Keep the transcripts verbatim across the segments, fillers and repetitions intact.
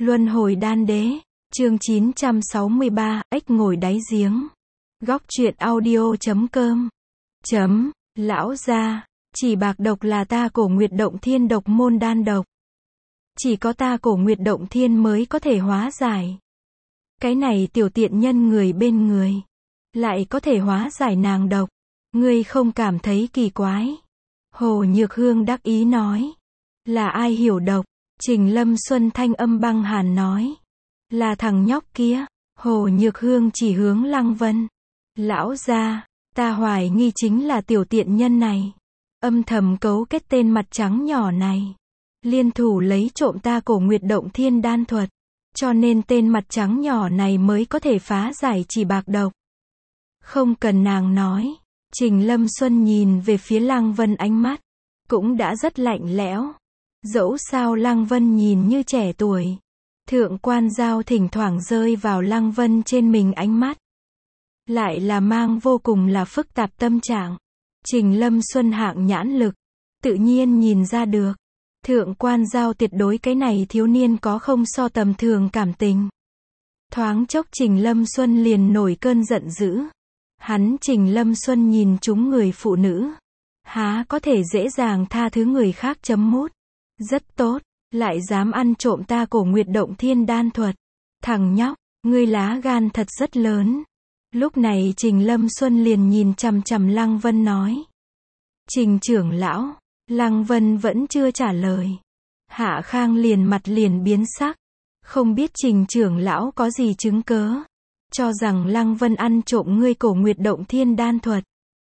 Luân hồi đan đế, chương chín trăm sáu mươi ba, ếch ngồi đáy giếng. Góc truyện audio chấm com. Chấm, lão gia, chỉ bạc độc là ta Cổ Nguyệt Động Thiên độc môn đan độc. Chỉ có ta Cổ Nguyệt Động Thiên mới có thể hóa giải. Cái này tiểu tiện nhân người bên người, lại có thể hóa giải nàng độc. Ngươi không cảm thấy kỳ quái? Hồ Nhược Hương đắc ý nói. Là ai hiểu độc? Trình Lâm Xuân thanh âm băng hàn nói. Là thằng nhóc kia. Hồ Nhược Hương chỉ hướng Lăng Vân. Lão gia, ta hoài nghi chính là tiểu tiện nhân này. Âm thầm cấu kết tên mặt trắng nhỏ này. Liên thủ lấy trộm ta Cổ Nguyệt Động Thiên đan thuật. Cho nên tên mặt trắng nhỏ này mới có thể phá giải chỉ bạc độc. Không cần nàng nói. Trình Lâm Xuân nhìn về phía Lăng Vân, ánh mắt cũng đã rất lạnh lẽo. Dẫu sao Lăng Vân nhìn như trẻ tuổi. Thượng quan Giao thỉnh thoảng rơi vào Lăng Vân trên mình, ánh mắt lại là mang vô cùng là phức tạp tâm trạng. Trình Lâm Xuân hạng nhãn lực, tự nhiên nhìn ra được. Thượng quan Giao tuyệt đối cái này thiếu niên có không so tầm thường cảm tình. Thoáng chốc Trình Lâm Xuân liền nổi cơn giận dữ. Hắn Trình Lâm Xuân nhìn chúng người phụ nữ, há có thể dễ dàng tha thứ người khác chấm mút. Rất tốt, lại dám ăn trộm ta Cổ Nguyệt Động Thiên đan thuật. Thằng nhóc, ngươi lá gan thật rất lớn. Lúc này Trình Lâm Xuân liền nhìn chằm chằm Lăng Vân nói. Trình trưởng lão, Lăng Vân vẫn chưa trả lời. Hạ Khang liền mặt liền biến sắc. Không biết Trình trưởng lão có gì chứng cớ cho rằng Lăng Vân ăn trộm ngươi Cổ Nguyệt Động Thiên đan thuật.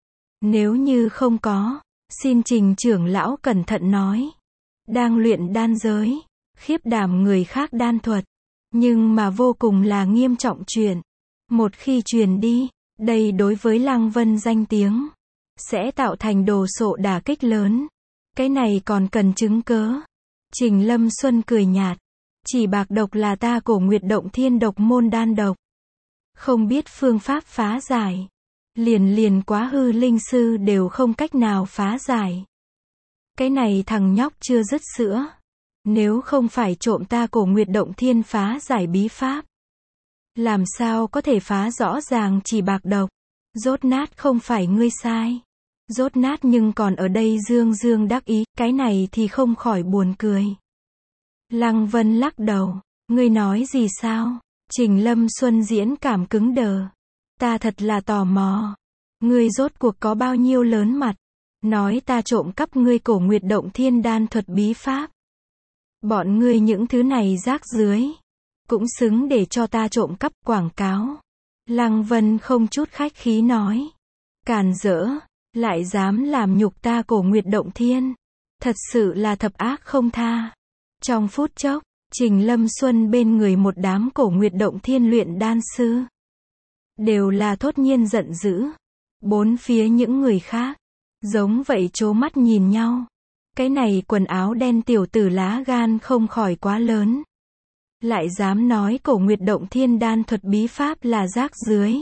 Nếu như không có, xin Trình trưởng lão cẩn thận nói. Đang luyện đan giới, khiếp đảm người khác đan thuật, nhưng mà vô cùng là nghiêm trọng chuyện. Một khi truyền đi, đây đối với Lăng Vân danh tiếng sẽ tạo thành đồ sộ đả kích lớn. Cái này còn cần chứng cớ. Trình Lâm Xuân cười nhạt. Chỉ bạc độc là ta Cổ Nguyệt Động Thiên độc môn đan độc. Không biết phương pháp phá giải. Liền liền quá hư linh sư đều không cách nào phá giải. Cái này thằng nhóc chưa dứt sữa. Nếu không phải trộm ta Cổ Nguyệt Động Thiên phá giải bí pháp, làm sao có thể phá rõ ràng chỉ bạc độc. Rốt nát không phải ngươi sai. Rốt nát nhưng còn ở đây dương dương đắc ý. Cái này thì không khỏi buồn cười. Lăng Vân lắc đầu. Ngươi nói gì sao? Trình Lâm Xuân diễn cảm cứng đờ. Ta thật là tò mò. Ngươi rốt cuộc có bao nhiêu lớn mặt? Nói ta trộm cắp ngươi Cổ Nguyệt Động Thiên đan thuật bí pháp. Bọn ngươi những thứ này rác rưới cũng xứng để cho ta trộm cắp quảng cáo. Lăng Vân không chút khách khí nói. Càn rỡ, lại dám làm nhục ta Cổ Nguyệt Động Thiên. Thật sự là thập ác không tha. Trong phút chốc, Trình Lâm Xuân bên người một đám Cổ Nguyệt Động Thiên luyện đan sư đều là thốt nhiên giận dữ. Bốn phía những người khác giống vậy trố mắt nhìn nhau. Cái này quần áo đen tiểu tử lá gan không khỏi quá lớn. Lại dám nói Cổ Nguyệt Động Thiên đan thuật bí pháp là rác rưới.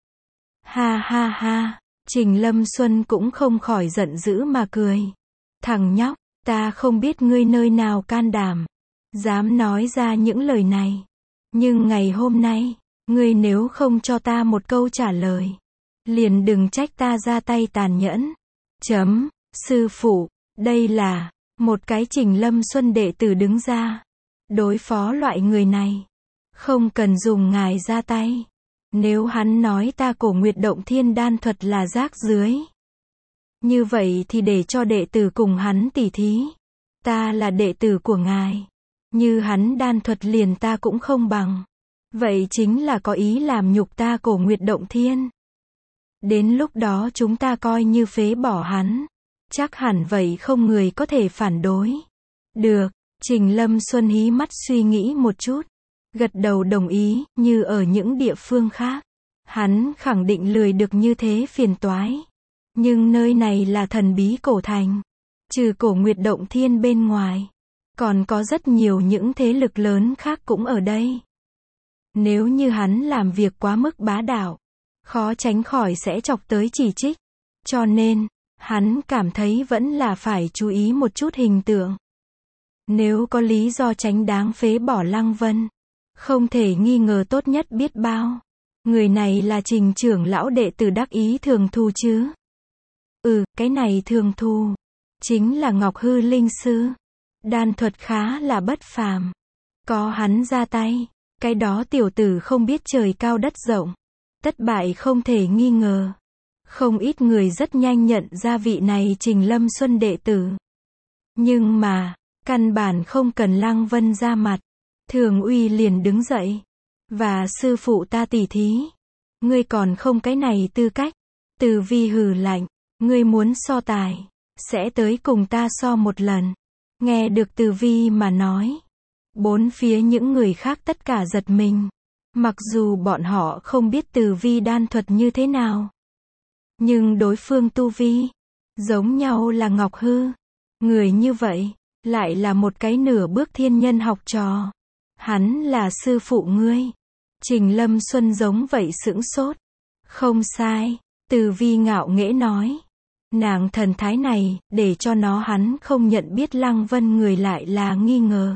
Ha ha ha, Trình Lâm Xuân cũng không khỏi giận dữ mà cười. Thằng nhóc, ta không biết ngươi nơi nào can đảm dám nói ra những lời này. Nhưng ngày hôm nay, ngươi nếu không cho ta một câu trả lời, liền đừng trách ta ra tay tàn nhẫn. Chấm, sư phụ, đây là một cái Trình Lâm Xuân đệ tử đứng ra đối phó loại người này. Không cần dùng ngài ra tay. Nếu hắn nói ta Cổ Nguyệt Động Thiên đan thuật là rác rưới, như vậy thì để cho đệ tử cùng hắn tỉ thí. Ta là đệ tử của ngài. Như hắn đan thuật liền ta cũng không bằng. Vậy chính là có ý làm nhục ta Cổ Nguyệt Động Thiên. Đến lúc đó chúng ta coi như phế bỏ hắn. Chắc hẳn vậy không người có thể phản đối. Được, Trình Lâm Xuân hí mắt suy nghĩ một chút. Gật đầu đồng ý, như ở những địa phương khác. Hắn khẳng định lười được như thế phiền toái. Nhưng nơi này là thần bí cổ thành. Trừ Cổ Nguyệt Động Thiên bên ngoài, còn có rất nhiều những thế lực lớn khác cũng ở đây. Nếu như hắn làm việc quá mức bá đạo, khó tránh khỏi sẽ chọc tới chỉ trích. Cho nên, hắn cảm thấy vẫn là phải chú ý một chút hình tượng. Nếu có lý do tránh đáng phế bỏ Lăng Vân, không thể nghi ngờ tốt nhất biết bao. Người này là Trình trưởng lão đệ tử đắc ý Thường Thu chứ? Ừ, cái này Thường Thu chính là Ngọc Hư Linh Sư. Đan thuật khá là bất phàm. Có hắn ra tay, cái đó tiểu tử không biết trời cao đất rộng. Thất bại không thể nghi ngờ. Không ít người rất nhanh nhận ra vị này Trình Lâm Xuân đệ tử. Nhưng mà, căn bản không cần Lăng Vân ra mặt. Thường Uy liền đứng dậy. Và sư phụ ta tỉ thí. Ngươi còn không cái này tư cách. Từ Vi hừ lạnh. Ngươi muốn so tài, sẽ tới cùng ta so một lần. Nghe được Từ Vi mà nói. Bốn phía những người khác tất cả giật mình. Mặc dù bọn họ không biết Từ Vi đan thuật như thế nào. Nhưng đối phương tu vi, giống nhau là Ngọc Hư. Người như vậy, lại là một cái nửa bước thiên nhân học trò. Hắn là sư phụ ngươi. Trình Lâm Xuân giống vậy sững sốt. Không sai, Từ Vi ngạo nghễ nói. Nàng thần thái này, để cho nó hắn không nhận biết Lăng Vân người lại là nghi ngờ.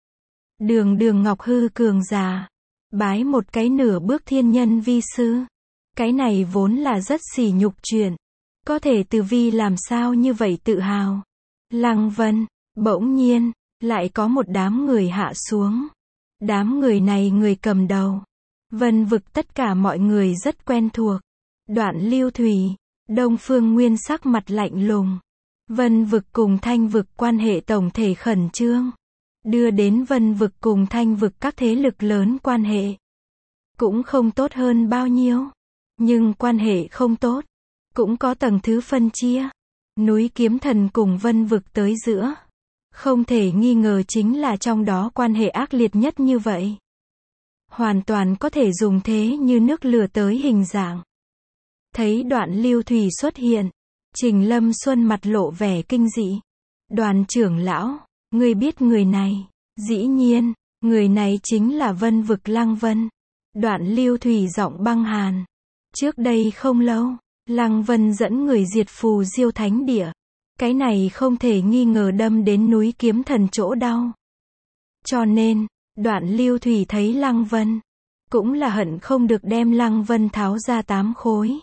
Đường đường Ngọc Hư cường già, bái một cái nửa bước thiên nhân vi sư. Cái này vốn là rất sỉ nhục chuyện. Có thể Từ Vi làm sao như vậy tự hào. Lăng Vân, bỗng nhiên, lại có một đám người hạ xuống. Đám người này người cầm đầu. Vân vực tất cả mọi người rất quen thuộc. Đoạn Lưu Thủy, Đông Phương Nguyên sắc mặt lạnh lùng. Vân vực cùng Thanh vực quan hệ tổng thể khẩn trương. Đưa đến Vân vực cùng Thanh vực các thế lực lớn quan hệ. Cũng không tốt hơn bao nhiêu. Nhưng quan hệ không tốt. Cũng có tầng thứ phân chia. Núi Kiếm Thần cùng Vân vực tới giữa. Không thể nghi ngờ chính là trong đó quan hệ ác liệt nhất như vậy. Hoàn toàn có thể dùng thế như nước lửa tới hình dạng. Thấy Đoạn Lưu Thủy xuất hiện, Trình Lâm Xuân mặt lộ vẻ kinh dị. Đoàn trưởng lão, ngươi biết người này? Dĩ nhiên, người này chính là Vân vực Lăng Vân. Đoạn Lưu Thủy giọng băng hàn. Trước đây không lâu, Lăng Vân dẫn người diệt Phù Diêu Thánh Địa. Cái này không thể nghi ngờ đâm đến núi Kiếm Thần chỗ đau. Cho nên, Đoạn Lưu Thủy thấy Lăng Vân, cũng là hận không được đem Lăng Vân tháo ra tám khối.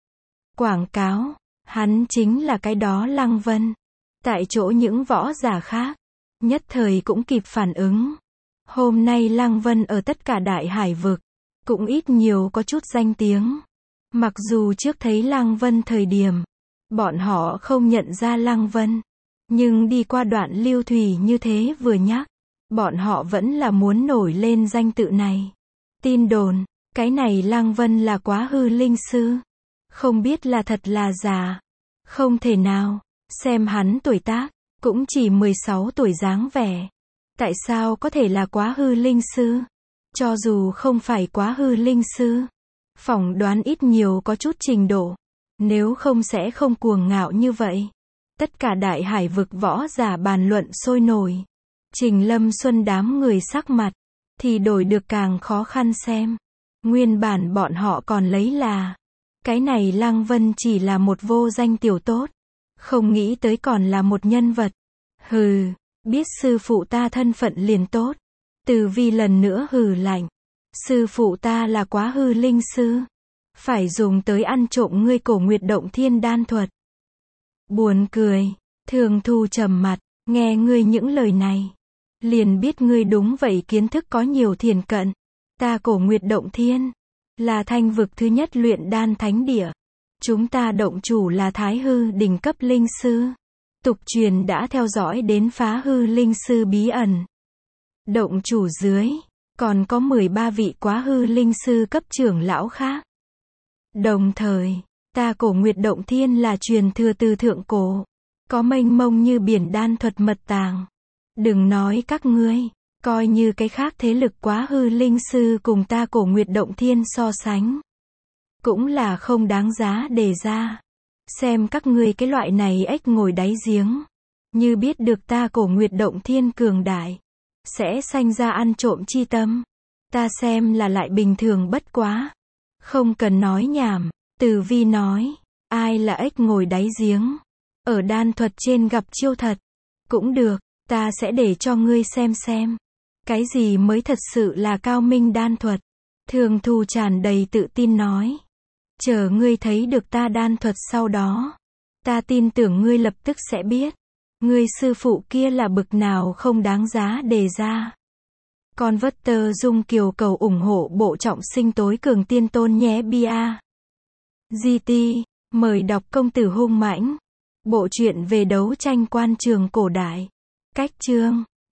Quảng cáo, hắn chính là cái đó Lăng Vân. Tại chỗ những võ giả khác, nhất thời cũng kịp phản ứng. Hôm nay Lăng Vân ở tất cả đại hải vực, cũng ít nhiều có chút danh tiếng. Mặc dù trước thấy Lăng Vân thời điểm, bọn họ không nhận ra Lăng Vân. Nhưng đi qua Đoạn Lưu Thủy như thế vừa nhắc, bọn họ vẫn là muốn nổi lên danh tự này. Tin đồn, cái này Lăng Vân là Quá Hư Linh Sư. Không biết là thật là giả. Không thể nào, xem hắn tuổi tác, cũng chỉ mười sáu tuổi dáng vẻ. Tại sao có thể là Quá Hư Linh Sư? Cho dù không phải Quá Hư Linh Sư, phỏng đoán ít nhiều có chút trình độ. Nếu không sẽ không cuồng ngạo như vậy. Tất cả đại hải vực võ giả bàn luận sôi nổi. Trình Lâm Xuân đám người sắc mặt, thì đổi được càng khó khăn xem. Nguyên bản bọn họ còn lấy là, cái này Lăng Vân chỉ là một vô danh tiểu tốt. Không nghĩ tới còn là một nhân vật. Hừ, biết sư phụ ta thân phận liền tốt. Từ Vi lần nữa hừ lạnh. Sư phụ ta là Quá Hư Linh Sư. Phải dùng tới ăn trộm ngươi Cổ Nguyệt Động Thiên đan thuật. Buồn cười. Thường Thu trầm mặt, nghe ngươi những lời này. Liền biết ngươi đúng vậy kiến thức có nhiều thiền cận. Ta Cổ Nguyệt Động Thiên, là Thanh vực thứ nhất luyện đan thánh địa. Chúng ta động chủ là Thái Hư đỉnh cấp linh sư. Tục truyền đã theo dõi đến Phá Hư Linh Sư bí ẩn. Động chủ dưới, còn có mười ba vị Quá Hư Linh Sư cấp trưởng lão khác. Đồng thời, ta Cổ Nguyệt Động Thiên là truyền thừa từ thượng cổ. Có mênh mông như biển đan thuật mật tàng. Đừng nói các ngươi, coi như cái khác thế lực Quá Hư Linh Sư cùng ta Cổ Nguyệt Động Thiên so sánh. Cũng là không đáng giá đề ra. Xem các ngươi cái loại này ếch ngồi đáy giếng. Như biết được ta Cổ Nguyệt Động Thiên cường đại, sẽ sanh ra ăn trộm chi tâm. Ta xem là lại bình thường bất quá. Không cần nói nhảm. Từ Vi nói, ai là ếch ngồi đáy giếng? Ở đan thuật trên gặp chiêu thật. Cũng được, Ta sẽ để cho ngươi xem xem. Cái gì mới thật sự là cao minh đan thuật. Thường Thù tràn đầy tự tin nói. Chờ ngươi thấy được ta đan thuật sau đó. Ta tin tưởng ngươi lập tức sẽ biết. Ngươi sư phụ kia là bực nào không đáng giá đề ra. Con vất tơ dung kiều cầu ủng hộ bộ trọng sinh tối cường tiên tôn nhé bia. giê tê, mời đọc Công tử hung mãnh. Bộ truyện về đấu tranh quan trường cổ đại. Cách chương